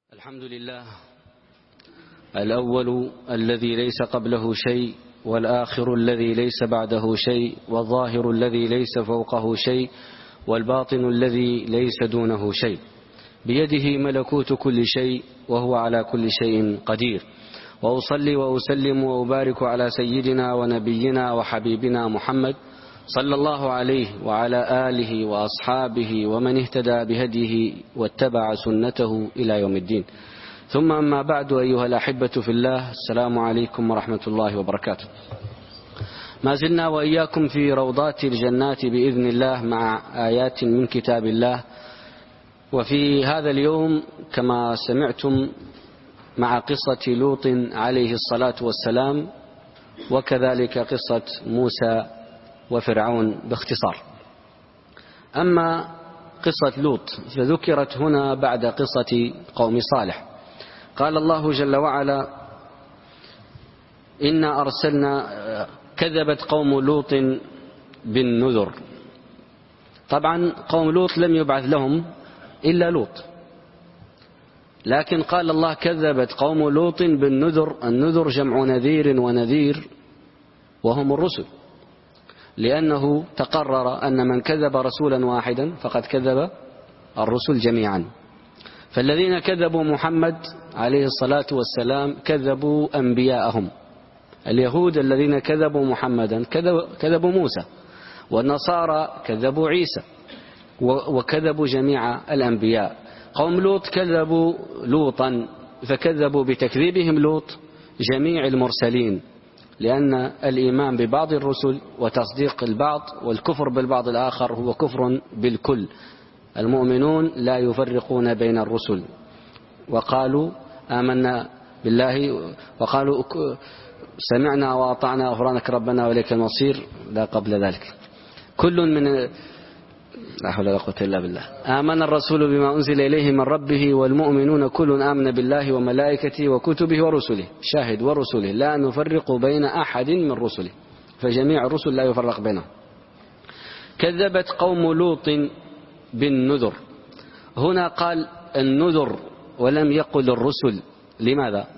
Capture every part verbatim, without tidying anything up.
الحمد لله الأول الذي ليس قبله شيء، والآخر الذي ليس بعده شيء، والظاهر الذي ليس فوقه شيء، والباطن الذي ليس دونه شيء، بيده ملكوت كل شيء وهو على كل شيء قدير. وأصلي وأسلم وأبارك على سيدنا ونبينا وحبيبنا محمد صلى الله عليه وعلى آله وأصحابه ومن اهتدى بهديه واتبع سنته إلى يوم الدين. ثم أما بعد، أيها الأحبة في الله، السلام عليكم ورحمة الله وبركاته. ما زلنا وإياكم في روضات الجنات بإذن الله مع آيات من كتاب الله. وفي هذا اليوم كما سمعتم مع قصة لوط عليه الصلاة والسلام، وكذلك قصة موسى وفرعون باختصار. أما قصة لوط فذكرت هنا بعد قصة قوم صالح. قال الله جل وعلا: إنا أرسلنا كذبت قوم لوط بالنذر. طبعا قوم لوط لم يبعث لهم إلا لوط، لكن قال الله كذبت قوم لوط بالنذر. النذر جمع نذير، ونذير وهم الرسل، لأنه تقرر أن من كذب رسولا واحدا فقد كذب الرسل جميعا. فالذين كذبوا محمد عليه الصلاة والسلام كذبوا أنبياءهم. اليهود الذين كذبوا محمدا كذبوا موسى، والنصارى كذبوا عيسى، وكذبوا جميع الأنبياء. قوم لوط كذبوا لوطا، فكذبوا بتكذيبهم لوط جميع المرسلين، لأن الإيمان ببعض الرسل وتصديق البعض والكفر بالبعض الآخر هو كفر بالكل. المؤمنون لا يفرقون بين الرسل. وقالوا آمنا بالله، وقالوا سمعنا وأطعنا غفرانك ربنا وإليك المصير، لا قبل ذلك. كل من لا حول ولا قوة إلا بالله. آمن الرسول بما أنزل إليه من ربه والمؤمنون كل آمن بالله وملائكته وكتبه ورسله، شاهد ورسله لا نفرق بين أحد من رسله، فجميع الرسل لا يفرق بينهم. كذبت قوم لوط بالنذر. هنا قال النذر ولم يقل الرسل. لماذا؟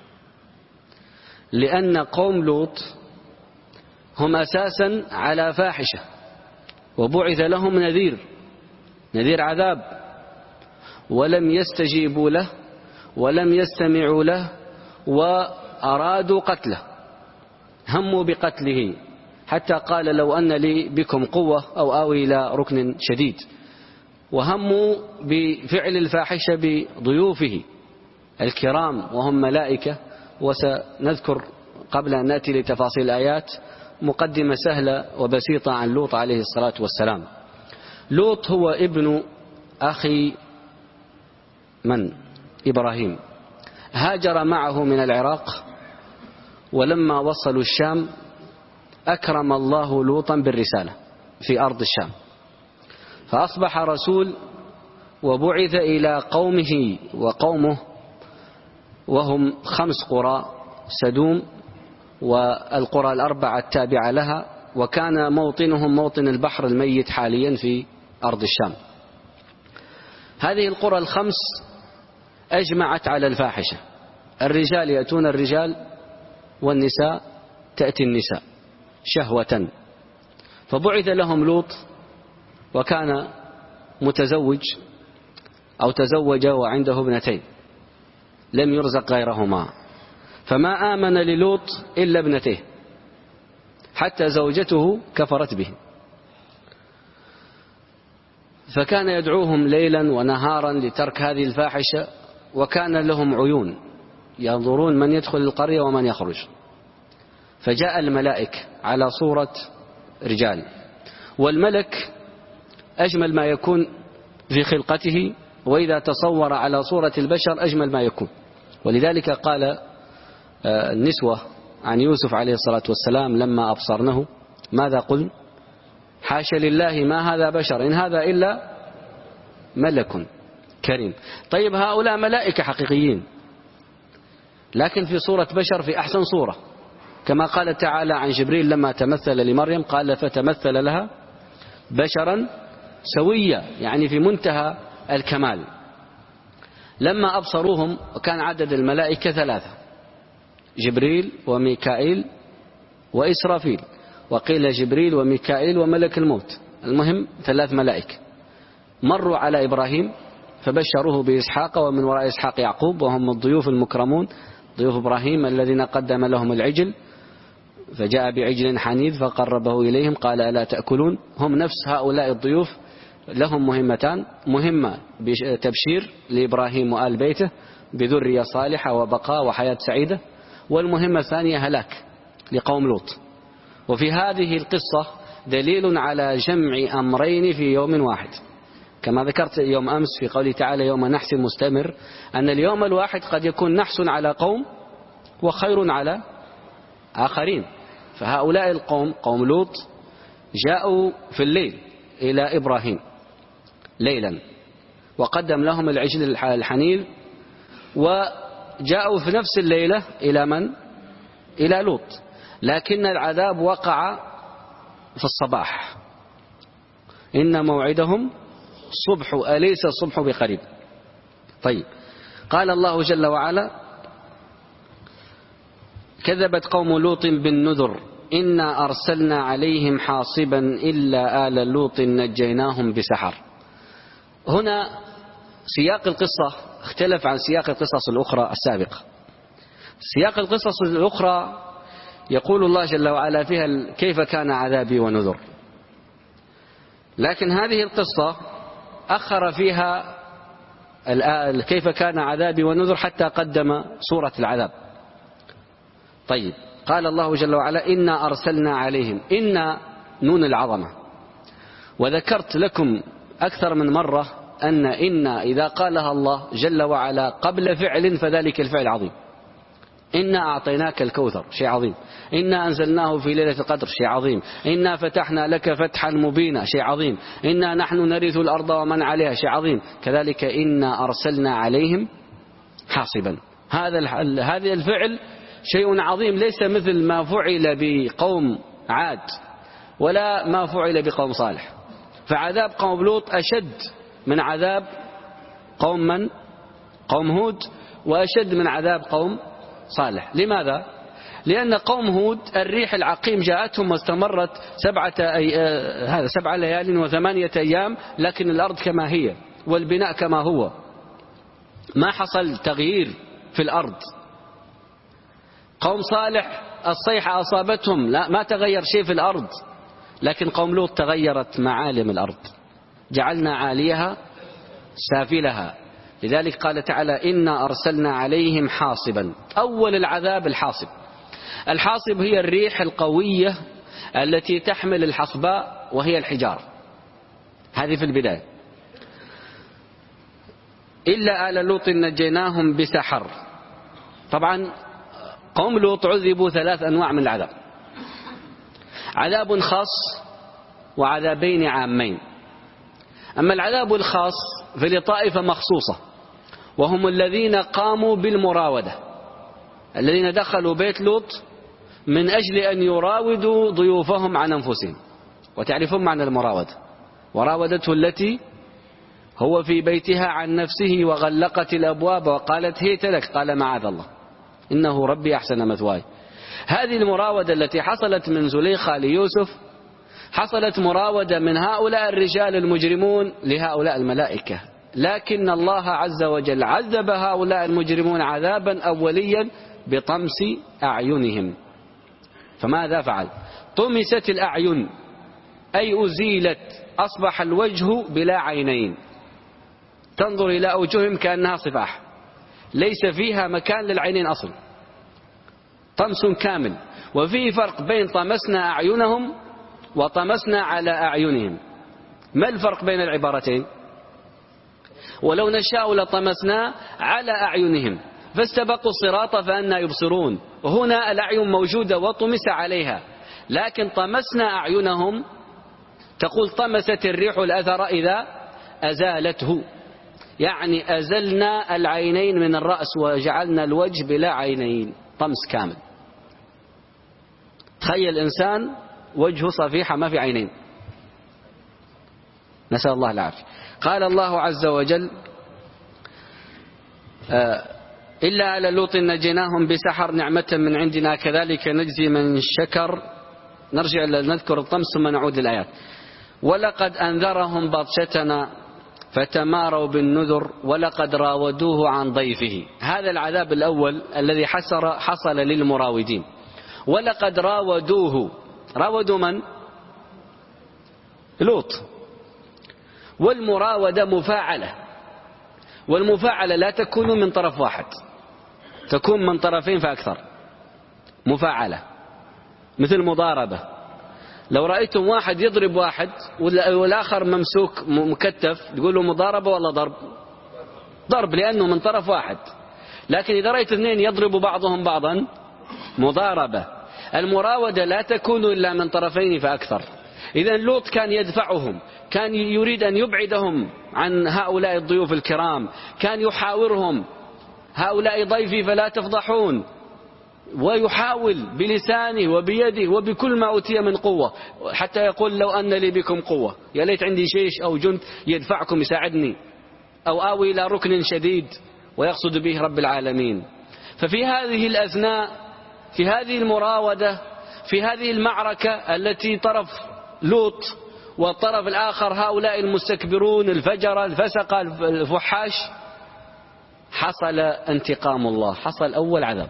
لأن قوم لوط هم أساسا على فاحشة، وبعث لهم نذير نذير عذاب، ولم يستجيبوا له ولم يستمعوا له، وأرادوا قتله، هموا بقتله، حتى قال لو أن لي بكم قوة أو آوي إلى ركن شديد. وهموا بفعل الفاحشة بضيوفه الكرام وهم ملائكة. وسنذكر قبل أن نأتي لتفاصيل الآيات مقدمة سهلة وبسيطة عن لوط عليه الصلاة والسلام. لوط هو ابن أخي من؟ إبراهيم. هاجر معه من العراق، ولما وصلوا الشام أكرم الله لوطا بالرسالة في أرض الشام، فأصبح رسول وبعث إلى قومه. وقومه وهم خمس قرى: سدوم والقرى الأربعة التابعة لها، وكان موطنهم موطن البحر الميت حاليا في أرض الشام. هذه القرى الخمس أجمعت على الفاحشة. الرجال يأتون الرجال، والنساء تأتي النساء شهوة. فبعث لهم لوط، وكان متزوج أو تزوج وعنده ابنتين، لم يرزق غيرهما، فما آمن للوط إلا ابنته، حتى زوجته كفرت به. فكان يدعوهم ليلا ونهارا لترك هذه الفاحشة، وكان لهم عيون ينظرون من يدخل القرية ومن يخرج. فجاء الملائك على صورة رجال، والملك أجمل ما يكون في خلقته، وإذا تصور على صورة البشر أجمل ما يكون. ولذلك قال النسوة عن يوسف عليه الصلاة والسلام لما أبصرنه: ماذا قل؟ حاشا لله ما هذا بشر إن هذا إلا ملك كريم. طيب هؤلاء ملائكة حقيقيين، لكن في صورة بشر في أحسن صورة، كما قال تعالى عن جبريل لما تمثل لمريم قال فتمثل لها بشرا سويا، يعني في منتهى الكمال. لما أبصروهم وكان عدد الملائكة ثلاثة: جبريل وميكائيل وإسرافيل، وقيل جبريل وميكائيل وملك الموت، المهم ثلاث ملائكة. مروا على إبراهيم فبشروه بإسحاق ومن وراء إسحاق يعقوب، وهم الضيوف المكرمون، ضيوف إبراهيم الذين قدم لهم العجل، فجاء بعجل حنيذ فقربه إليهم قال ألا تأكلون. هم نفس هؤلاء الضيوف لهم مهمتان: مهمة تبشير لإبراهيم وآل بيته بذرية صالحة وبقاء وحياة سعيدة، والمهمة الثانية هلاك لقوم لوط. وفي هذه القصة دليل على جمع أمرين في يوم واحد، كما ذكرت يوم أمس في قوله تعالى يوم نحس مستمر، أن اليوم الواحد قد يكون نحس على قوم وخير على آخرين. فهؤلاء القوم قوم لوط جاءوا في الليل إلى إبراهيم ليلا وقدم لهم العجل الحنيذ، وجاءوا في نفس الليلة إلى من؟ إلى لوط، لكن العذاب وقع في الصباح. إن موعدهم الصبح أليس الصبح بقريب. طيب، قال الله جل وعلا: كذبت قوم لوط بالنذر إنا أرسلنا عليهم حاصبا إلا آل لوط نجيناهم بسحر. هنا سياق القصة اختلف عن سياق القصص الأخرى السابقة. سياق القصص الأخرى يقول الله جل وعلا فيها كيف كان عذابي ونذر، لكن هذه القصة أخر فيها كيف كان عذابي ونذر حتى قدم سورة العذاب. طيب، قال الله جل وعلا: إنا أرسلنا عليهم. إنا نون العظمة، وذكرت لكم أكثر من مرة أن إنا إذا قالها الله جل وعلا قبل فعل فذلك الفعل عظيم. إنا أعطيناك الكوثر، شيء عظيم. إنا أنزلناه في ليلة القدر، شيء عظيم. إنا فتحنا لك فتحا مبينا، شيء عظيم. إنا نحن نرث الأرض ومن عليها، شيء عظيم. كذلك إنا أرسلنا عليهم حاصبا. هذا هذا الفعل شيء عظيم، ليس مثل ما فعل بقوم عاد ولا ما فعل بقوم صالح. فعذاب قوم لوط أشد من عذاب قوم من؟ قوم هود، وأشد من عذاب قوم صالح. لماذا؟ لأن قوم هود الريح العقيم جاءتهم واستمرت سبعة أي... هذا سبع ليال وثمانية أيام، لكن الأرض كما هي والبناء كما هو، ما حصل تغيير في الأرض. قوم صالح الصيحة أصابتهم، لا ما تغير شيء في الأرض، لكن قوم لوط تغيرت معالم الأرض، جعلنا عاليها سافلها. لذلك قال تعالى: إنا أرسلنا عليهم حاصبا. أول العذاب الحاصب. الحاصب هي الريح القوية التي تحمل الحصباء وهي الحجارة، هذه في البداية. إلا آل لوط نجيناهم بسحر. طبعا قوم لوط عذبوا ثلاث أنواع من العذاب: عذاب خاص وعذابين عامين. أما العذاب الخاص فلطائفة مخصوصة، وهم الذين قاموا بالمراودة، الذين دخلوا بيت لوط من أجل أن يراودوا ضيوفهم عن أنفسهم. وتعرفون معنى المراودة: وراودته التي هو في بيتها عن نفسه وغلقت الأبواب وقالت هيت لك، قال معاذ الله إنه ربي أحسن مثواي. هذه المراودة التي حصلت من زليخة ليوسف حصلت مراودة من هؤلاء الرجال المجرمون لهؤلاء الملائكة، لكن الله عز وجل عذب هؤلاء المجرمون عذابا أوليا بطمس أعينهم. فماذا فعل؟ طمست الأعين، أي أزيلت، أصبح الوجه بلا عينين، تنظر إلى أوجههم كأنها صفاح، ليس فيها مكان للعينين أصلا، طمس كامل. وفيه فرق بين طمسنا أعينهم وطمسنا على أعينهم. ما الفرق بين العبارتين؟ ولو نشاء لطمسنا على أعينهم فاستبقوا الصراط فأنا يبصرون. وهنا الأعين موجودة وطمس عليها، لكن طمسنا أعينهم تقول طمست الريح الأثر إذا أزالته، يعني أزلنا العينين من الرأس وجعلنا الوجه بلا عينين، طمس كامل. تخيل إنسان وجهه صفيحة ما في عينين، نسأل الله العافية. قال الله عز وجل: إلا على لوط نجيناهم بسحر نعمة من عندنا كذلك نجزي من شكر. نرجع نذكر الطمس ثم نعود للآيات. ولقد أنذرهم بطشتنا فتماروا بالنذر ولقد راودوه عن ضيفه. هذا العذاب الأول الذي حصل, حصل للمراودين. ولقد راودوه، راودوا من؟ لوط. والمراودة مفاعلة، والمفاعلة لا تكون من طرف واحد، تكون من طرفين فأكثر. مفاعلة مثل مضاربة. لو رأيتم واحد يضرب واحد والآخر ممسوك مكتف تقولوا مضاربة ولا ضرب؟ ضرب، لأنه من طرف واحد. لكن إذا رأيت اثنين يضرب بعضهم بعضا مضاربة. المراودة لا تكون إلا من طرفين فأكثر. إذن لوط كان يدفعهم، كان يريد أن يبعدهم عن هؤلاء الضيوف الكرام، كان يحاورهم هؤلاء ضيفي فلا تفضحون، ويحاول بلسانه وبيده وبكل ما أوتي من قوة، حتى يقول لو أن لي بكم قوة، يا ليت عندي جيش أو جند يدفعكم يساعدني، أو آوي إلى ركن شديد، ويقصد به رب العالمين. ففي هذه الأثناء، في هذه المراودة، في هذه المعركة التي طرف لوط والطرف الآخر هؤلاء المستكبرون الفجر الفسق الفحاش، حصل انتقام الله. حصل أول عذاب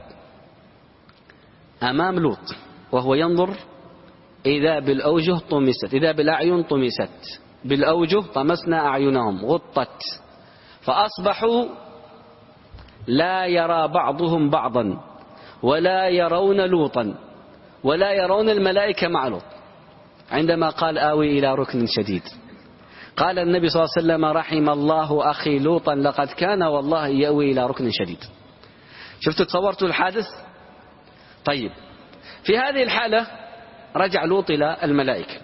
أمام لوط وهو ينظر، إذا بالأوجه طمست، إذا بالأعين طمست، بالأوجه طمسنا أعينهم غطت، فأصبحوا لا يرى بعضهم بعضا ولا يرون لوطا ولا يرون الملائكة مع لوط. عندما قال آوي إلى ركن شديد، قال النبي صلى الله عليه وسلم رحم الله أخي لوطا لقد كان والله يأوي إلى ركن شديد. شفتوا تصورتوا الحادث؟ طيب، في هذه الحالة رجع لوط إلى الملائكة،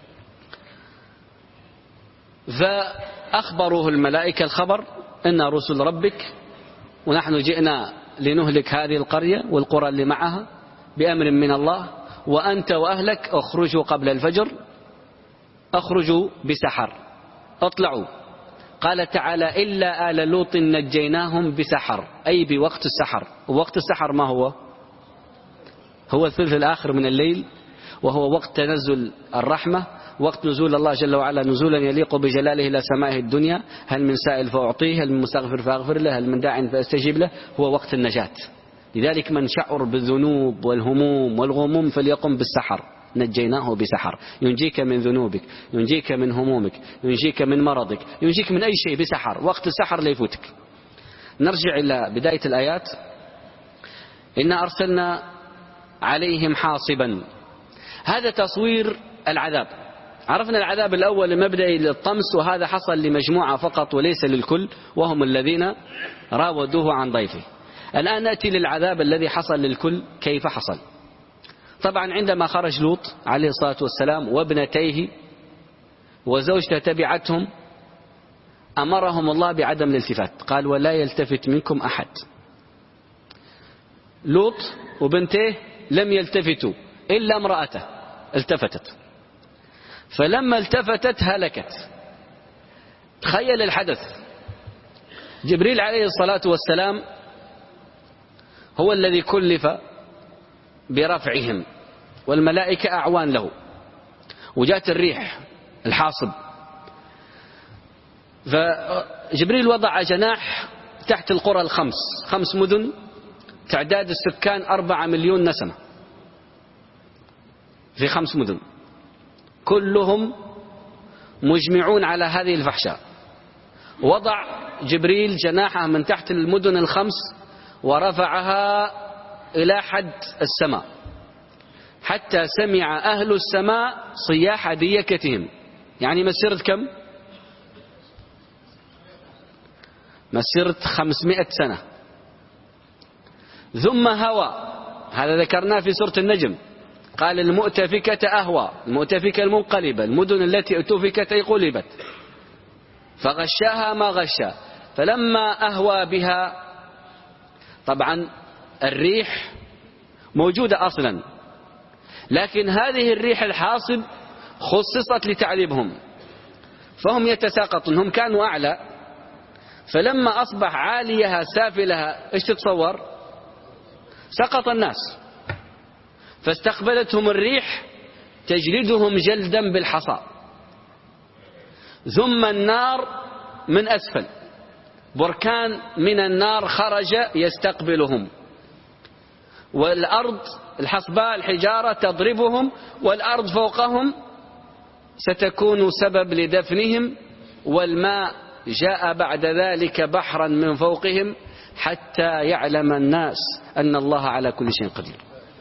فأخبروه الملائكة الخبر إن رسل ربك ونحن جئنا لنهلك هذه القرية والقرى اللي معها بأمر من الله، وأنت وأهلك اخرجوا قبل الفجر، اخرجوا بسحر، اطلعوا. قال تعالى إلا آل لوط نجيناهم بسحر، أي بوقت السحر. ووقت السحر ما هو؟ هو الثلث الآخر من الليل، وهو وقت تنزل الرحمة، وقت نزول الله جل وعلا نزولا يليق بجلاله إلى سمائه الدنيا. هل من سائل فأعطيه، هل من مستغفر فأغفر له، هل من داع فأستجيب له. هو وقت النجاة. لذلك من شعر بالذنوب والهموم والغموم فليقم بالسحر، نجيناه بسحر. ينجيك من ذنوبك، ينجيك من همومك، ينجيك من مرضك، ينجيك من أي شيء بسحر. وقت السحر لا يفوتك. نرجع إلى بداية الآيات. إنا أرسلنا عليهم حاصبا. هذا تصوير العذاب. عرفنا العذاب الأول المبدئي للطمس، وهذا حصل لمجموعة فقط وليس للكل، وهم الذين راودوه عن ضيفه. الآن نأتي للعذاب الذي حصل للكل. كيف حصل؟ طبعا عندما خرج لوط عليه الصلاة والسلام وابنتيه وزوجته تبعتهم، أمرهم الله بعدم الالتفات. قال ولا يلتفت منكم أحد. لوط وبنته لم يلتفتوا إلا امرأته التفتت، فلما التفتت هلكت. تخيل الحدث. جبريل عليه الصلاة والسلام هو الذي كلف برفعهم، والملائكة أعوان له، وجاءت الريح الحاصب، فجبريل وضع جناح تحت القرى الخمس، خمس مدن تعداد السكان أربعة مليون نسمة في خمس مدن، كلهم مجمعون على هذه الفحشاء. وضع جبريل جناحه من تحت المدن الخمس ورفعها إلى حد السماء، حتى سمع أهل السماء صياح ديكتهم. يعني مسيرة كم؟ مسيرة خمسمائة سنة. ثم هوى، هذا ذكرناه في سورة النجم. قال المؤتفكة أهوى، المؤتفكة المنقلبة، المدن التي أتفكت أي قلبت، فغشاها ما غشا. فلما أهوى بها، طبعا الريح موجودة أصلا، لكن هذه الريح الحاصب خصصت لتعذيبهم، فهم يتساقطون. هم كانوا أعلى، فلما أصبح عاليها سافلها إيش تتصور؟ سقط الناس، فاستقبلتهم الريح تجلدهم جلدا بالحصى، ثم النار من أسفل، بركان من النار خرج يستقبلهم، والأرض الحصباء الحجارة تضربهم، والأرض فوقهم ستكون سبب لدفنهم، والماء جاء بعد ذلك بحرا من فوقهم، حتى يعلم الناس أن الله على كل شيء قدير،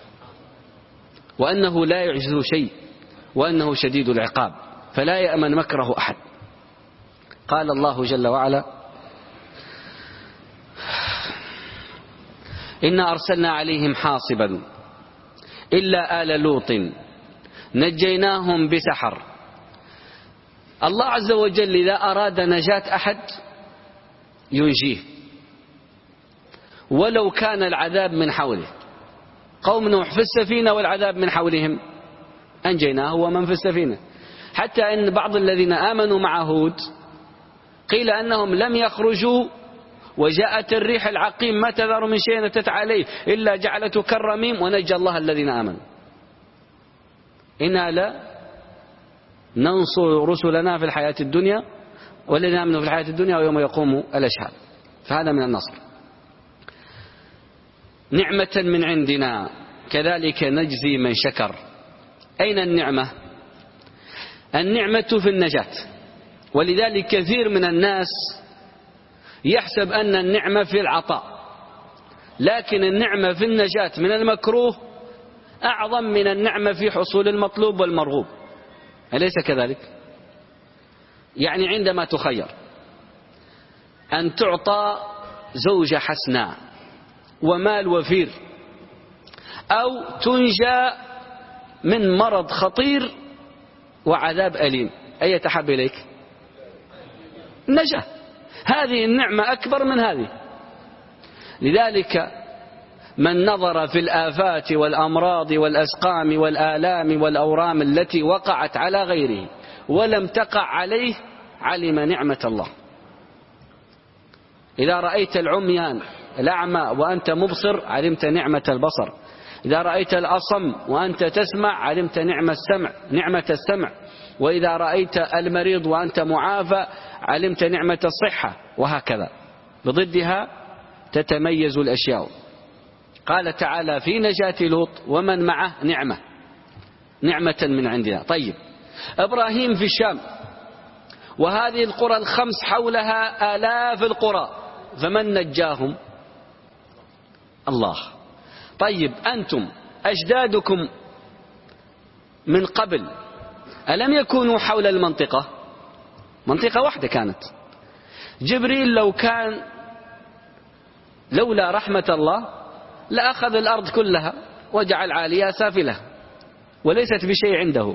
وأنه لا يعجزه شيء، وأنه شديد العقاب، فلا يأمن مكره أحد. قال الله جل وعلا: إنا أرسلنا عليهم حاصبا إلا آل لوط نجيناهم بسحر. الله عز وجل إذا أراد نجاة أحد ينجيه ولو كان العذاب من حوله. قوم نوح في السفينة والعذاب من حولهم، أنجيناه ومن في السفينة، حتى أن بعض الذين آمنوا مع هود قيل أنهم لم يخرجوا وجاءت الريح العقيم ما تذر من شيء أتت عليه إلا جعلته كالرميم ونجى الله الذين آمنوا. إنا لا ننصر رسلنا في الحياة الدنيا والذين آمنوا في الحياة الدنيا ويوم يقوم الأشهاد، فهذا من النصر. نعمة من عندنا كذلك نجزي من شكر. أين النعمة؟ النعمة في النجاة، ولذلك كثير من الناس يحسب أن النعمة في العطاء، لكن النعمة في النجاة من المكروه أعظم من النعمة في حصول المطلوب والمرغوب، أليس كذلك؟ يعني عندما تخير أن تعطى زوجة حسناء ومال وفير، أو تنجى من مرض خطير وعذاب أليم، أي تحب إليك؟ النجاة. هذه النعمة أكبر من هذه. لذلك من نظر في الآفات والأمراض والأسقام والآلام والأورام التي وقعت على غيره ولم تقع عليه علم نعمة الله. إذا رأيت العميان الأعمى وأنت مبصر علمت نعمة البصر، إذا رأيت الأصم وأنت تسمع علمت نعمة السمع نعمة السمع، وإذا رأيت المريض وأنت معافى علمت نعمة الصحة، وهكذا بضدها تتميز الأشياء. قال تعالى في نجاة لوط ومن معه نعمة نعمة من عندنا. طيب، إبراهيم في الشام وهذه القرى الخمس حولها آلاف القرى، فمن نجاهم؟ الله. طيب، أنتم أجدادكم من قبل ألم يكونوا حول المنطقة؟ منطقة واحدة كانت. جبريل لو كان لولا رحمة الله لأخذ الأرض كلها وجعل عاليها سافلة وليست بشيء عنده،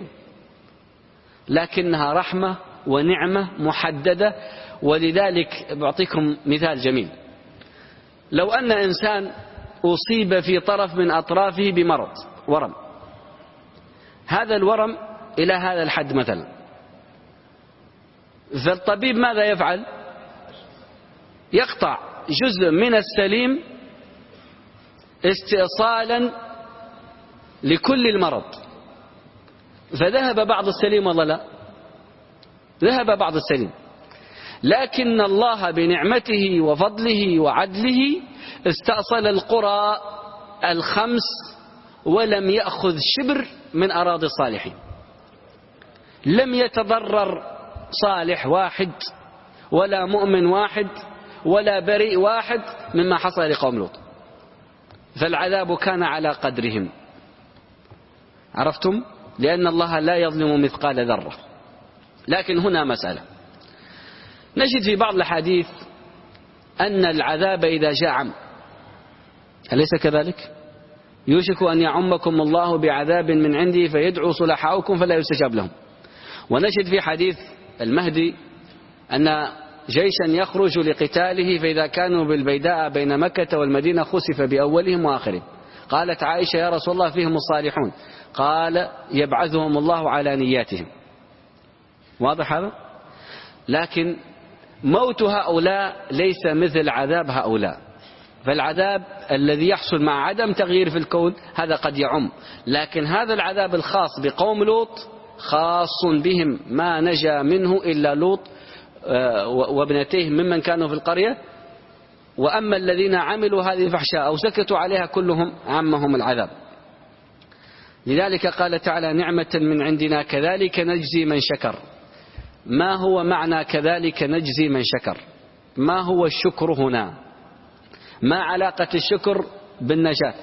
لكنها رحمة ونعمة محددة. ولذلك بعطيكم مثال جميل. لو أن إنسان أصيب في طرف من أطرافه بمرض ورم، هذا الورم إلى هذا الحد مثلا، فالطبيب ماذا يفعل؟ يقطع جزء من السليم استئصالا لكل المرض، فذهب بعض السليم ولا لا؟ ذهب بعض السليم، لكن الله بنعمته وفضله وعدله استأصل القرى الخمس ولم يأخذ شبر من أراضي الصالحين. لم يتضرر صالح واحد ولا مؤمن واحد ولا بريء واحد مما حصل لقوم لوط، فالعذاب كان على قدرهم. عرفتم؟ لأن الله لا يظلم مثقال ذرة. لكن هنا مسألة، نجد في بعض الحديث أن العذاب إذا جاء عم، أليس كذلك؟ يوشك أن يعمكم الله بعذاب من عندي فيدعو صلحاؤكم فلا يستجاب لهم. ونجد في حديث المهدي أن جيشا يخرج لقتاله فإذا كانوا بالبيداء بين مكة والمدينة خسف بأولهم وآخرهم. قالت عائشة يا رسول الله فيهم الصالحون؟ قال يبعثهم الله على نياتهم. واضح هذا؟ لكن موت هؤلاء ليس مثل عذاب هؤلاء. فالعذاب الذي يحصل مع عدم تغيير في الكون هذا قد يعم، لكن هذا العذاب الخاص بقوم لوط خاص بهم، ما نجا منه إلا لوط وابنتيه ممن كانوا في القرية. وأما الذين عملوا هذه الفحشاء أو سكتوا عليها كلهم عمهم العذاب. لذلك قال تعالى: نعمة من عندنا كذلك نجزي من شكر. ما هو معنى كذلك نجزي من شكر؟ ما هو الشكر هنا؟ ما علاقة الشكر بالنجاة؟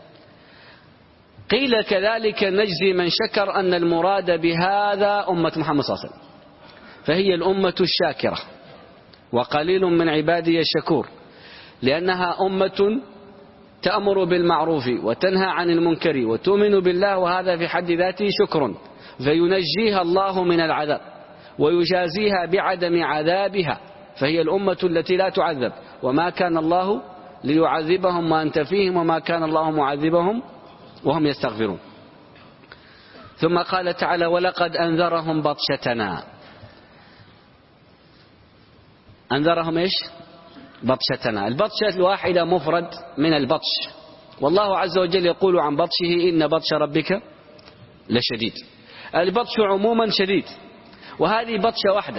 قيل كذلك نجزي من شكر أن المراد بهذا أمة محمد صلى الله عليه وسلم، فهي الأمة الشاكرة، وقليل من عبادي الشكور، لأنها أمة تأمر بالمعروف وتنهى عن المنكر وتؤمن بالله، وهذا في حد ذاته شكر، فينجيها الله من العذاب ويجازيها بعدم عذابها، فهي الأمة التي لا تعذب. وما كان الله ليعذبهم وأنت فيهم وما كان الله معذبهم وهم يستغفرون. ثم قال تعالى: ولقد أنذرهم بطشتنا. أنذرهم إيش؟ بطشتنا. البطشة الواحدة مفرد من البطش، والله عز وجل يقول عن بطشه: إن بطش ربك لشديد. البطش عموما شديد، وهذه بطشة واحدة.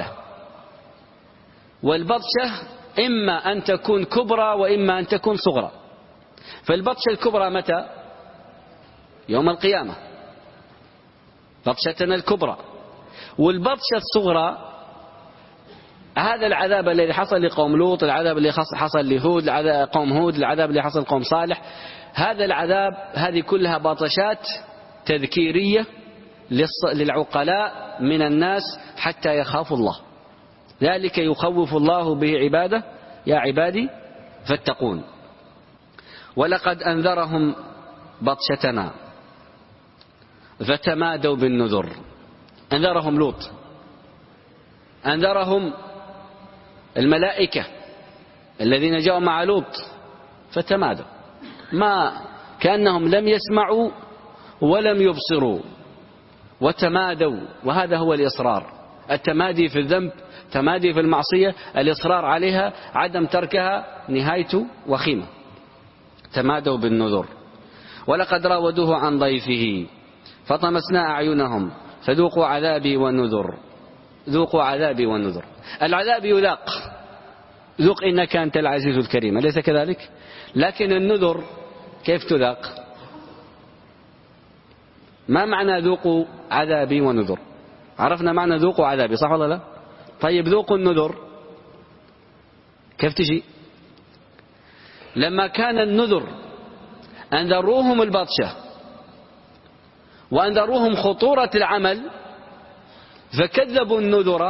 والبطشة إما أن تكون كبرى وإما أن تكون صغرى. فالبطشة الكبرى متى؟ يوم القيامة، بطشتنا الكبرى. والبطشة الصغرى هذا العذاب الذي حصل لقوم لوط، العذاب اللي حصل لهود، قوم هود، العذاب اللي حصل لقوم صالح. هذا العذاب هذه كلها بطشات تذكيرية للعقلاء من الناس حتى يخافوا الله. ذلك يخوف الله به عباده: يا عبادي فاتقون. ولقد أنذرهم بطشتنا فتمادوا بالنذر. أنذرهم لوط، أنذرهم الملائكة الذين جاءوا مع لوط فتمادوا، ما كأنهم لم يسمعوا ولم يبصروا وتمادوا. وهذا هو الإصرار، التمادي في الذنب، تمادي في المعصية، الإصرار عليها، عدم تركها نهايته وخيمة. تمادوا بالنذر. ولقد راودوه عن ضيفه فطمسنا أعينهم فذوقوا عذابي والنذر. ذوقوا عذابي والنذر. العذاب يذاق، ذوق إنك أنت العزيز الكريم، أليس كذلك؟ لكن النذر كيف تذاق؟ ما معنى ذوقوا عذابي ونذر؟ عرفنا معنى ذوقوا عذابي، صح ولا لا؟ طيب ذوقوا النذر كيف تجي؟ لما كان النذر أنذروهم البطشة وأنذروهم خطورة العمل فكذبوا النذر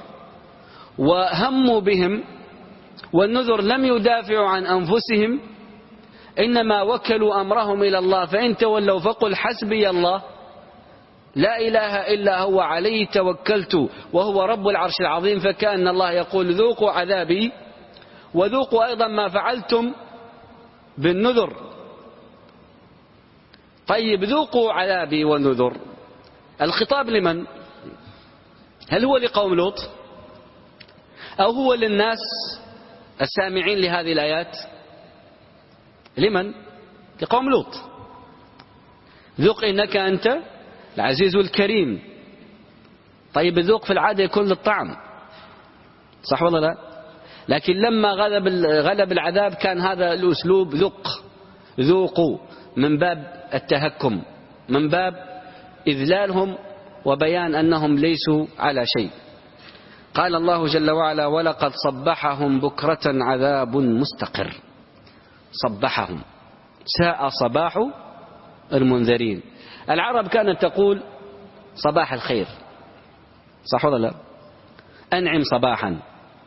وهموا بهم، والنذر لم يدافعوا عن أنفسهم، إنما وكلوا أمرهم إلى الله. فإن تولوا فقل حسبي الله لا إله إلا هو عليه توكلت وهو رب العرش العظيم. فكأن الله يقول: ذوقوا عذابي وذوقوا أيضا ما فعلتم بالنذر. طيب ذوقوا عذابي والنذر، الخطاب لمن؟ هل هو لقوم لوط أو هو للناس السامعين لهذه الآيات؟ لمن؟ لقوم لوط. ذوق إنك أنت العزيز الكريم. طيب الذوق في العادة يكون للطعم، صح ولا لا؟ لكن لما غلب غلب العذاب كان هذا الأسلوب ذوق، ذوقوا، من باب التهكم، من باب إذلالهم وبيان أنهم ليسوا على شيء. قال الله جل وعلا: ولقد صبحهم بكرة عذاب مستقر. صبحهم، ساء صباح المنذرين. العرب كانت تقول صباح الخير، صح ولا لا؟ أنعم صباحا.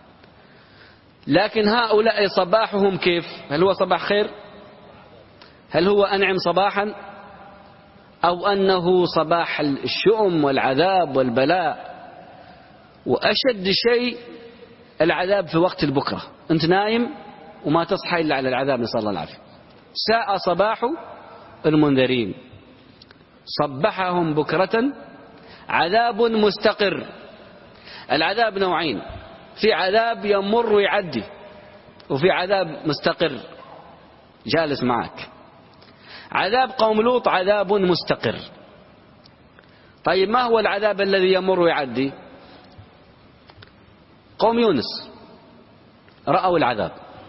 لكن هؤلاء صباحهم كيف؟ هل هو صباح خير؟ هل هو أنعم صباحا؟ أو أنه صباح الشؤم والعذاب والبلاء؟ وأشد شيء العذاب في وقت البكرة، أنت نايم وما تصحى إلا على العذاب، نسأل الله العافية. ساء صباح المنذرين. صبحهم بكرة عذاب مستقر. العذاب نوعين: في عذاب يمر ويعدي، وفي عذاب مستقر جالس معك. عذاب قوم لوط عذاب مستقر. طيب ما هو العذاب الذي يمر ويعدي؟ قوم يونس رأوا العذاب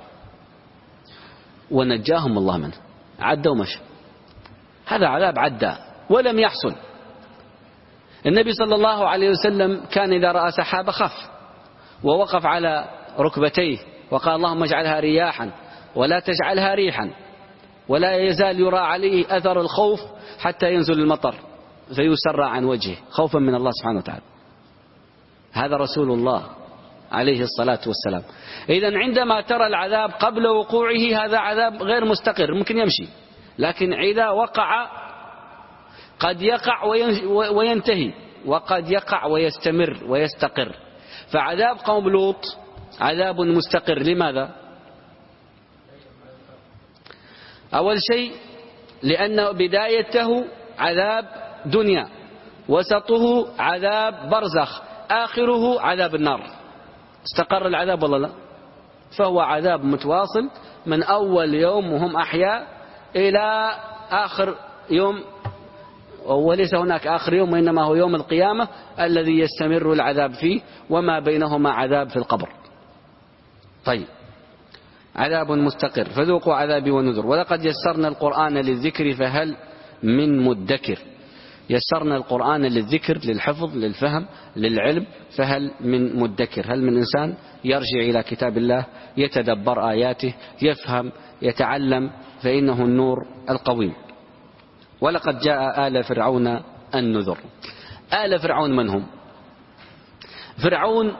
ونجاهم الله منه، عدى ومشى. هذا عذاب عدى ولم يحصل. النبي صلى الله عليه وسلم كان إذا رأى سحابة خاف ووقف على ركبتيه وقال اللهم اجعلها رياحا ولا تجعلها ريحا، ولا يزال يرى عليه أثر الخوف حتى ينزل المطر فيسرع عن وجهه خوفا من الله سبحانه وتعالى. هذا رسول الله عليه الصلاة والسلام. إذن عندما ترى العذاب قبل وقوعه هذا عذاب غير مستقر، ممكن يمشي، لكن إذا وقع قد يقع وينتهي، وقد يقع ويستمر ويستقر. فعذاب قوم لوط عذاب مستقر. لماذا؟ أول شيء لأن بدايته عذاب دنيا، وسطه عذاب برزخ، آخره عذاب النار. استقر العذاب والله لا؟ فهو عذاب متواصل من أول يوم وهم أحياء إلى آخر يوم، وليس هناك آخر يوم وإنما هو يوم القيامة الذي يستمر العذاب فيه، وما بينهما عذاب في القبر. طيب، عذاب مستقر. فذوقوا عذابي ونذر. ولقد يسرنا القرآن للذكر فهل من مدكر. يسرنا القرآن للذكر، للحفظ، للفهم، للعلم، فهل من مدكر. هل من إنسان يرجع إلى كتاب الله يتدبر آياته يفهم يتعلم، فإنه النور القويم. ولقد جاء آل فرعون النذر. آل فرعون من هم؟ فرعون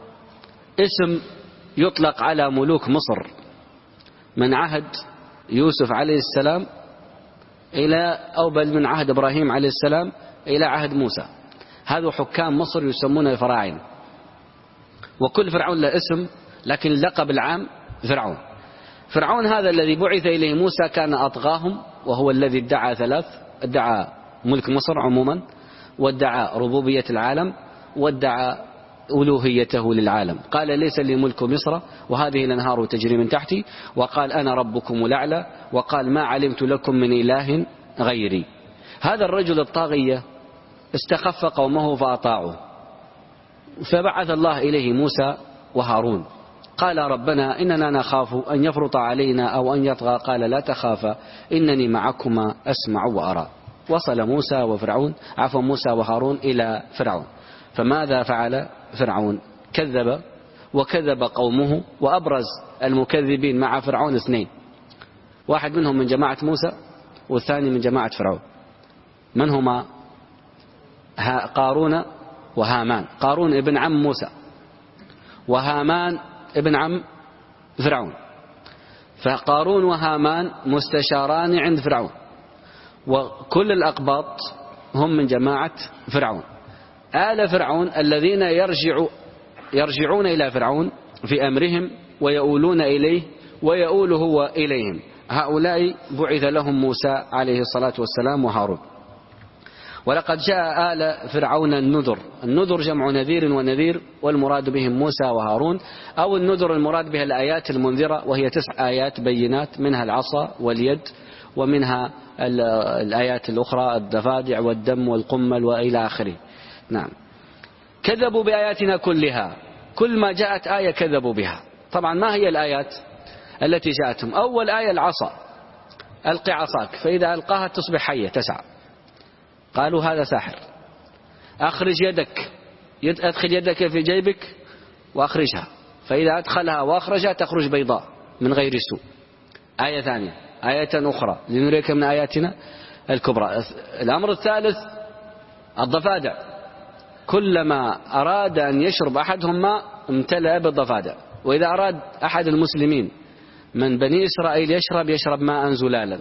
اسم يطلق على ملوك مصر من عهد يوسف عليه السلام إلى أو بل من عهد إبراهيم عليه السلام إلى عهد موسى. هذا حكام مصر يسمون الفراعنة، وكل فرعون له اسم، لكن اللقب العام فرعون. فرعون هذا الذي بعث إليه موسى كان أطغاهم، وهو الذي ادعى ثلاث: ادعى ملك مصر عموما، وادعى ربوبية العالم، وادعى ألوهيته للعالم. قال ليس لي ملك مصر وهذه الأنهار تجري من تحتي، وقال أنا ربكم الأعلى، وقال ما علمت لكم من إله غيري. هذا الرجل الطاغية استخف قومه فأطاعوه، فبعث الله إليه موسى وهارون. قال ربنا إننا نخاف أن يفرط علينا أو أن يطغى. قال لا تخافا إنني معكما أسمع وأرى. وصل موسى وفرعون عفوا موسى وهارون إلى فرعون. فماذا فعل فرعون؟ كذب وكذب قومه. وأبرز المكذبين مع فرعون اثنين، واحد منهم من جماعة موسى والثاني من جماعة فرعون. من هما؟ قارون وهامان. قارون ابن عم موسى، وهامان ابن عم فرعون. فقارون وهامان مستشاران عند فرعون، وكل الأقباط هم من جماعة فرعون. آل فرعون الذين يرجع يرجعون إلى فرعون في أمرهم ويؤولون إليه ويؤول هو إليهم. هؤلاء بعث لهم موسى عليه الصلاة والسلام وهارون. ولقد جاء آل فرعون النذر. النذر جمع نذير ونذير، والمراد بهم موسى وهارون. أو النذر المراد بها الآيات المنذرة، وهي تسع آيات بينات، منها العصا واليد، ومنها الآيات الأخرى الضفادع والدم والقمل وإلى آخره. نعم. كذبوا بآياتنا كلها، كل ما جاءت آية كذبوا بها. طبعا ما هي الآيات التي جاءتهم؟ أول آية العصا، ألقي عصاك فإذا ألقاها تصبح حية تسعى. قالوا هذا ساحر. أخرج يدك، أدخل يدك في جيبك وأخرجها، فإذا أدخلها وأخرجها تخرج بيضاء من غير سوء. آية ثانية. آية أخرى لنريك من آياتنا الكبرى. الأمر الثالث الضفادع، كلما أراد أن يشرب أحدهم ماء امتلأ بالضفادع. وإذا أراد أحد المسلمين من بني إسرائيل يشرب يشرب ماء زلالا.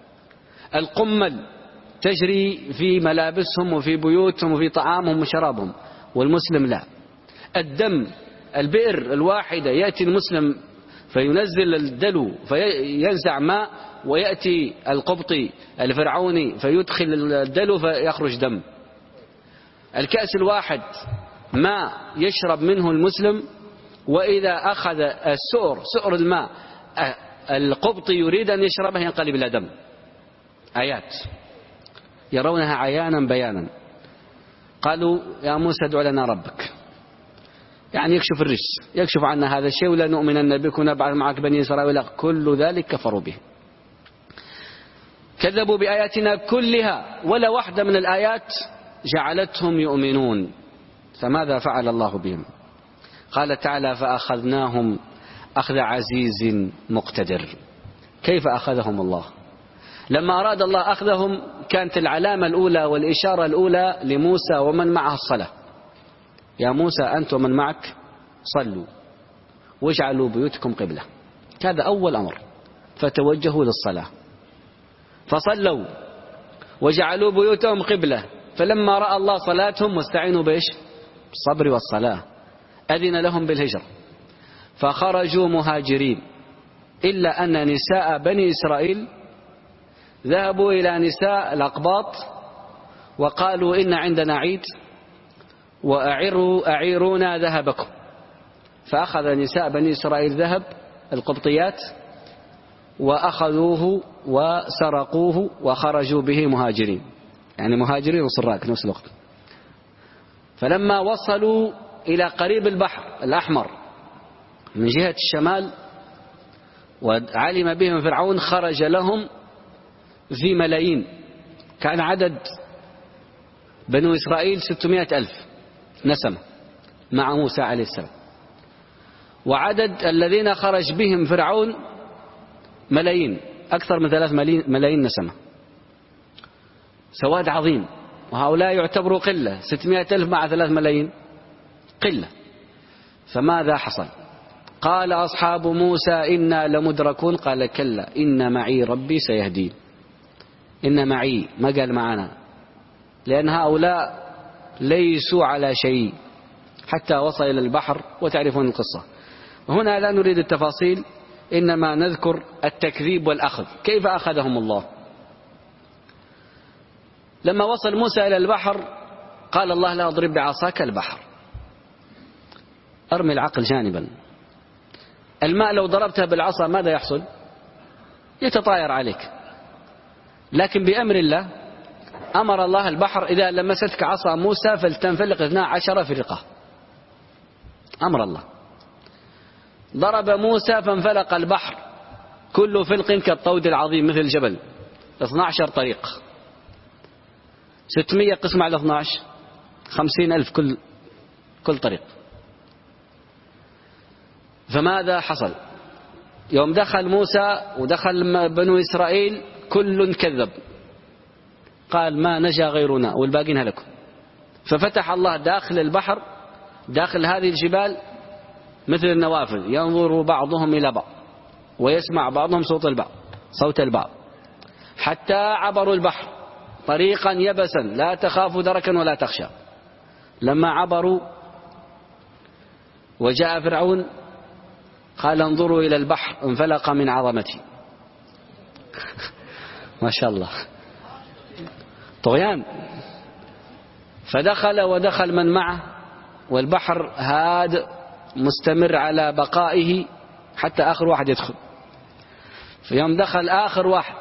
القمل تجري في ملابسهم وفي بيوتهم وفي طعامهم وشرابهم، والمسلم لا. الدم، البئر الواحدة يأتي المسلم فينزل الدلو فينزع ماء، ويأتي القبطي الفرعوني فيدخل الدلو فيخرج دم. الكأس الواحد ماء يشرب منه المسلم وإذا أخذ السؤر سؤر الماء القبطي يريد أن يشربه ينقلب إلى دم. آيات يرونها عيانا بيانا. قالوا يا موسى ادع لنا ربك، يعني يكشف الرجس، يكشف عنا هذا الشيء ولا نؤمنن بك ونبعث معك بني إسرائيل. كل ذلك كفروا به، كذبوا بآياتنا كلها ولا واحدة من الآيات جعلتهم يؤمنون. فماذا فعل الله بهم؟ قال تعالى فأخذناهم أخذ عزيز مقتدر. كيف أخذهم الله؟ لما أراد الله أخذهم كانت العلامة الأولى والإشارة الأولى لموسى ومن معه الصلاة. يا موسى أنت ومن معك صلوا واجعلوا بيوتكم قبلة. هذا أول أمر، فتوجهوا للصلاة فصلوا وجعلوا بيوتهم قبلة. فلما رأى الله صلاتهم واستعينوا بإيش؟ بالصبر والصلاة، أذن لهم بالهجرة فخرجوا مهاجرين. إلا أن نساء بني إسرائيل ذهبوا إلى نساء الأقباط وقالوا إن عندنا عيد وأعيروا أعيرونا ذهبكم. فأخذ نساء بني إسرائيل ذهب القبطيات وأخذوه وسرقوه وخرجوا به مهاجرين، يعني مهاجرين وسراق في نفس الوقت. فلما وصلوا إلى قريب البحر الأحمر من جهة الشمال وعلم بهم فرعون خرج لهم في ملايين. كان عدد بنو إسرائيل ستمائة ألف نسمة مع موسى عليه السلام، وعدد الذين خرج بهم فرعون ملايين، أكثر من ثلاث ملايين نسمة، سواد عظيم. وهؤلاء يعتبروا قلة، ستمائة ألف مع ثلاث ملايين قلة. فماذا حصل؟ قال أصحاب موسى إنا لمدركون. قال كلا إن معي ربي سيهدين. إن معي ما قال معنا، لأن هؤلاء ليسوا على شيء حتى وصل إلى البحر وتعرفون القصة. وهنا لا نريد التفاصيل، إنما نذكر التكذيب والأخذ. كيف أخذهم الله؟ لما وصل موسى إلى البحر قال الله لا أضرب بعصاك البحر، أرمي العقل جانبا. الماء لو ضربتها بالعصا ماذا يحصل؟ يتطاير عليك. لكن بأمر الله أمر الله البحر إذا لمستك عصا موسى فلتنفلق اثنا عشر فرقة. أمر الله. ضرب موسى فانفلق البحر كل فلق كالطود العظيم مثل الجبل، اثنا عشر طريق، ستمائة قسم على اثنا عشر، خمسين ألف كل كل طريق. فماذا حصل؟ يوم دخل موسى ودخل بنو إسرائيل كل كذب، قال ما نجا غيرنا والباقين هلكوا. ففتح الله داخل البحر داخل هذه الجبال مثل النوافذ، ينظر بعضهم إلى بعض ويسمع بعضهم صوت البعض صوت البعض حتى عبروا البحر طريقا يبسا لا تخاف دركا ولا تخشى. لما عبروا وجاء فرعون قال انظروا إلى البحر انفلق من عظمته. ما شاء الله طغيان. فدخل ودخل من معه والبحر هاد مستمر على بقائه حتى آخر واحد يدخل. في يوم دخل آخر واحد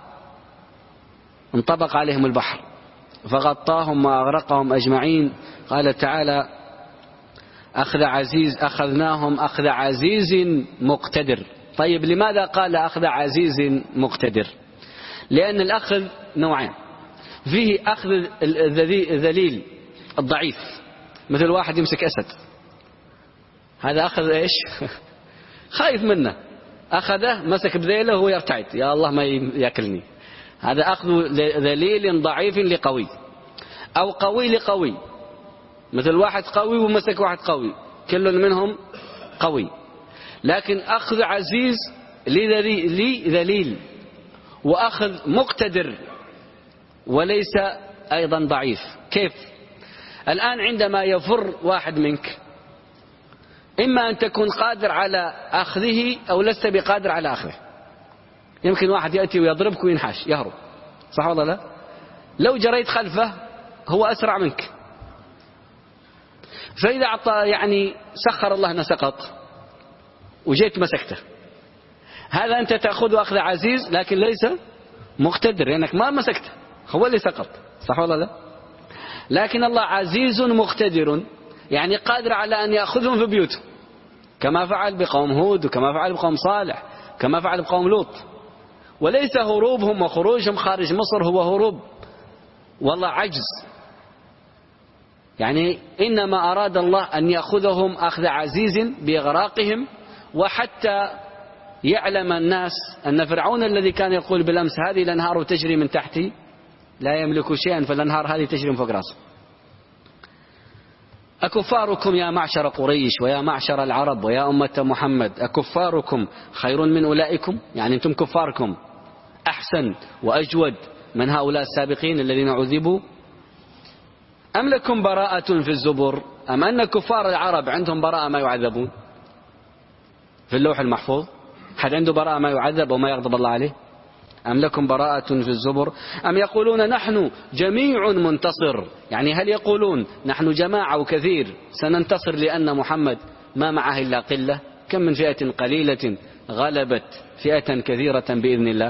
انطبق عليهم البحر فغطاهم وأغرقهم أجمعين. قال تعالى أخذ عزيز أخذناهم أخذ عزيز مقتدر. طيب لماذا قال أخذ عزيز مقتدر؟ لأن الأخذ نوعين، فيه أخذ الذليل الضعيف مثل واحد يمسك أسد، هذا أخذ إيش؟ خايف منه، أخذه مسك بذيله وهو يرتعد يا الله ما يأكلني. هذا أخذ ذليل ضعيف لقوي، أو قوي لقوي مثل واحد قوي ومسك واحد قوي كل منهم قوي. لكن أخذ عزيز لذليل وأخذ مقتدر وليس أيضا ضعيف. كيف؟ الآن عندما يفر واحد منك إما أن تكون قادر على أخذه أو لست بقادر على أخذه. يمكن واحد يأتي ويضربك وينحاش يهرب، صح ولا لا؟ لو جريت خلفه هو أسرع منك. فإذا أعطى يعني سخر الله أنه سقط وجيت مسكته، هذا أنت تأخذه أخذ عزيز لكن ليس مقتدر لأنك ما مسكته، هو اللي سقط، صح ولا لا؟ لكن الله عزيز مقتدر، يعني قادر على أن يأخذهم في بيوتهم، كما فعل بقوم هود وكما فعل بقوم صالح كما فعل بقوم لوط. وليس هروبهم وخروجهم خارج مصر هو هروب والله عجز، يعني إنما أراد الله أن يأخذهم أخذ عزيز بإغراقهم، وحتى يعلم الناس أن فرعون الذي كان يقول بالأمس هذه الأنهار تجري من تحتي لا يملك شيئا، فالأنهار هذه تجري من فوق راسه. أكفاركم يا معشر قريش ويا معشر العرب ويا أمة محمد أكفاركم خير من أولئكم، يعني أنتم كفاركم أحسن وأجود من هؤلاء السابقين الذين عذبوا، أم لكم براءة في الزبر، أم أن كفار العرب عندهم براءة ما يعذبون في اللوح المحفوظ؟ حد عنده براءة ما يعذب وما يغضب الله عليه؟ أم لكم براءة في الزبر، أم يقولون نحن جميع منتصر، يعني هل يقولون نحن جماعة وكثير سننتصر لأن محمد ما معه إلا قلة؟ كم من فئة قليلة غلبت فئة كثيرة بإذن الله.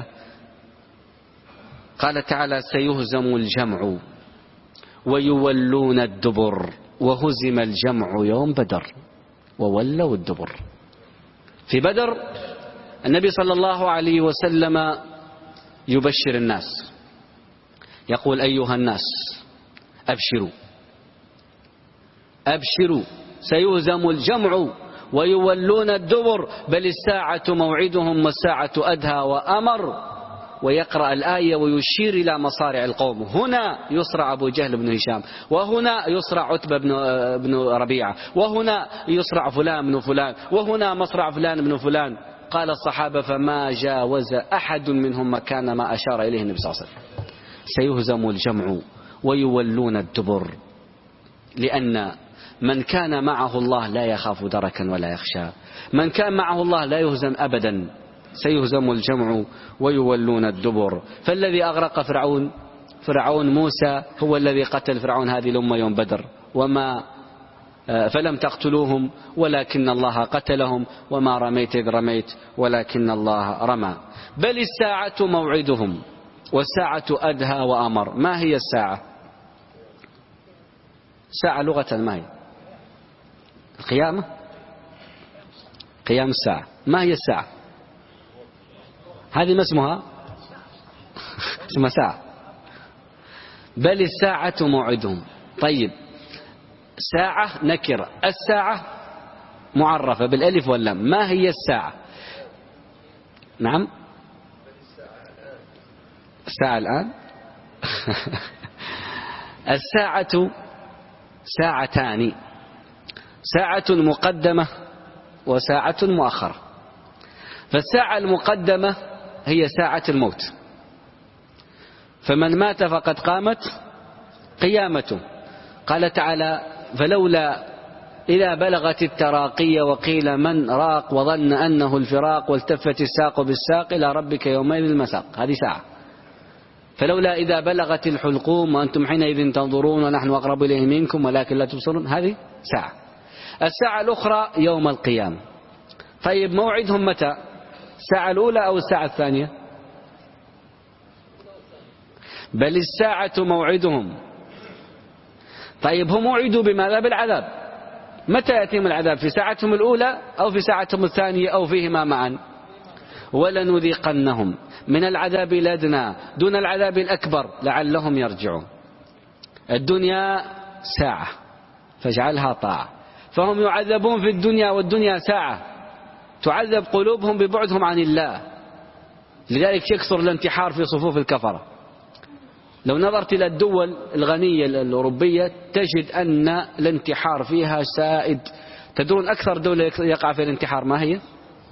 قال تعالى سيهزم الجمع ويولون الدبر وهزم الجمع يوم بدر وولوا الدبر. في بدر النبي صلى الله عليه وسلم يبشر الناس، يقول أيها الناس أبشروا أبشروا سيهزم الجمع ويولون الدبر بل الساعة موعدهم والساعة أدهى وأمر. ويقرأ الآية ويشير إلى مصارع القوم، هنا يصرع أبو جهل بن هشام، وهنا يصرع عتبة بن, بن ربيعة، وهنا يصرع فلان بن فلان، وهنا مصرع فلان بن فلان. قال الصحابة فما جاوز أحد منهم مكان ما أشار إليه النبي صلى الله عليه وسلم. سيهزم الجمع ويولون الدبر، لأن من كان معه الله لا يخاف دركا ولا يخشى، من كان معه الله لا يهزم أبدا. سيهزم الجمع ويولون الدبر. فالذي أغرق فرعون فرعون موسى هو الذي قتل فرعون هذه الأمة يوم بدر، وما فلم تقتلوهم ولكن الله قتلهم وما رميت إذ رميت ولكن الله رمى. بل الساعة موعدهم والساعة أدهى وأمر. ما هي الساعة؟ ساعة لغة ما هي؟ القيامة، قيام الساعة. ما هي الساعة؟ هذه ما اسمها؟ اسمها ساعة. بل الساعة موعدهم. طيب ساعة نكرة، الساعة معرفة بالألف واللام. ما هي الساعة؟ نعم الساعة الآن الساعة ساعتان، ساعة مقدمة وساعة مؤخرة. فالساعة المقدمة هي ساعة الموت، فمن مات فقد قامت قيامته. قال تعالى فلولا إذا بلغت التراقي وقيل من راق وظن أنه الفراق والتفت الساق بالساق إلى ربك يومئذ المساق. هذه ساعة. فلولا إذا بلغت الحلقوم وأنتم حينئذ تنظرون ونحن أقرب إليه منكم ولكن لا تبصرون. هذه ساعة. الساعة الأخرى يوم القيامة. طيب موعدهم متى؟ الساعة الأولى أو الساعة الثانية؟ بل الساعة موعدهم. طيب هم موعدوا بماذا؟ بالعذاب. متى يأتيهم العذاب؟ في ساعتهم الأولى أو في ساعتهم الثانية أو فيهما معا؟ ولنذيقنهم من العذاب الأدنى دون العذاب الأكبر لعلهم يرجعون. الدنيا ساعة فاجعلها طاعة، فهم يعذبون في الدنيا والدنيا ساعة تعذب قلوبهم ببعدهم عن الله. لذلك يكثر الانتحار في صفوف الكفرة. لو نظرت إلى الدول الغنية الأوروبية تجد أن الانتحار فيها سائد. تدرون أكثر دولة يقع فيها الانتحار ما هي؟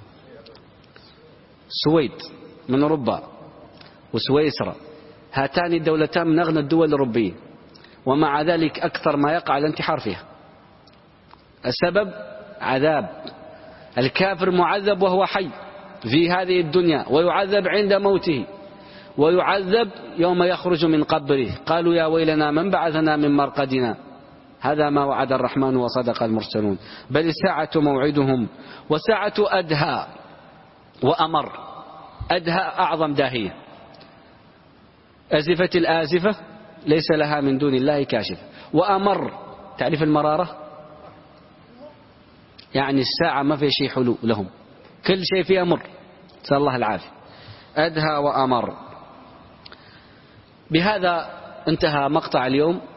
السويد من أوروبا وسويسرا، هاتان الدولتان من أغنى الدول الأوروبية، ومع ذلك أكثر ما يقع الانتحار فيها. السبب عذاب. الكافر معذب وهو حي في هذه الدنيا، ويعذب عند موته، ويعذب يوم يخرج من قبره. قالوا يا ويلنا من بعثنا من مرقدنا هذا ما وعد الرحمن وصدق المرسلون. بل الساعة موعدهم وساعة أدهى وأمر. أدهى أعظم داهية. أزفت الآزفة ليس لها من دون الله كاشفة. وأمر تعرف المرارة، يعني الساعة ما في شيء حلو لهم، كل شيء فيها مر، نسأل الله العافية. أدهى وأمر. بهذا انتهى مقطع اليوم.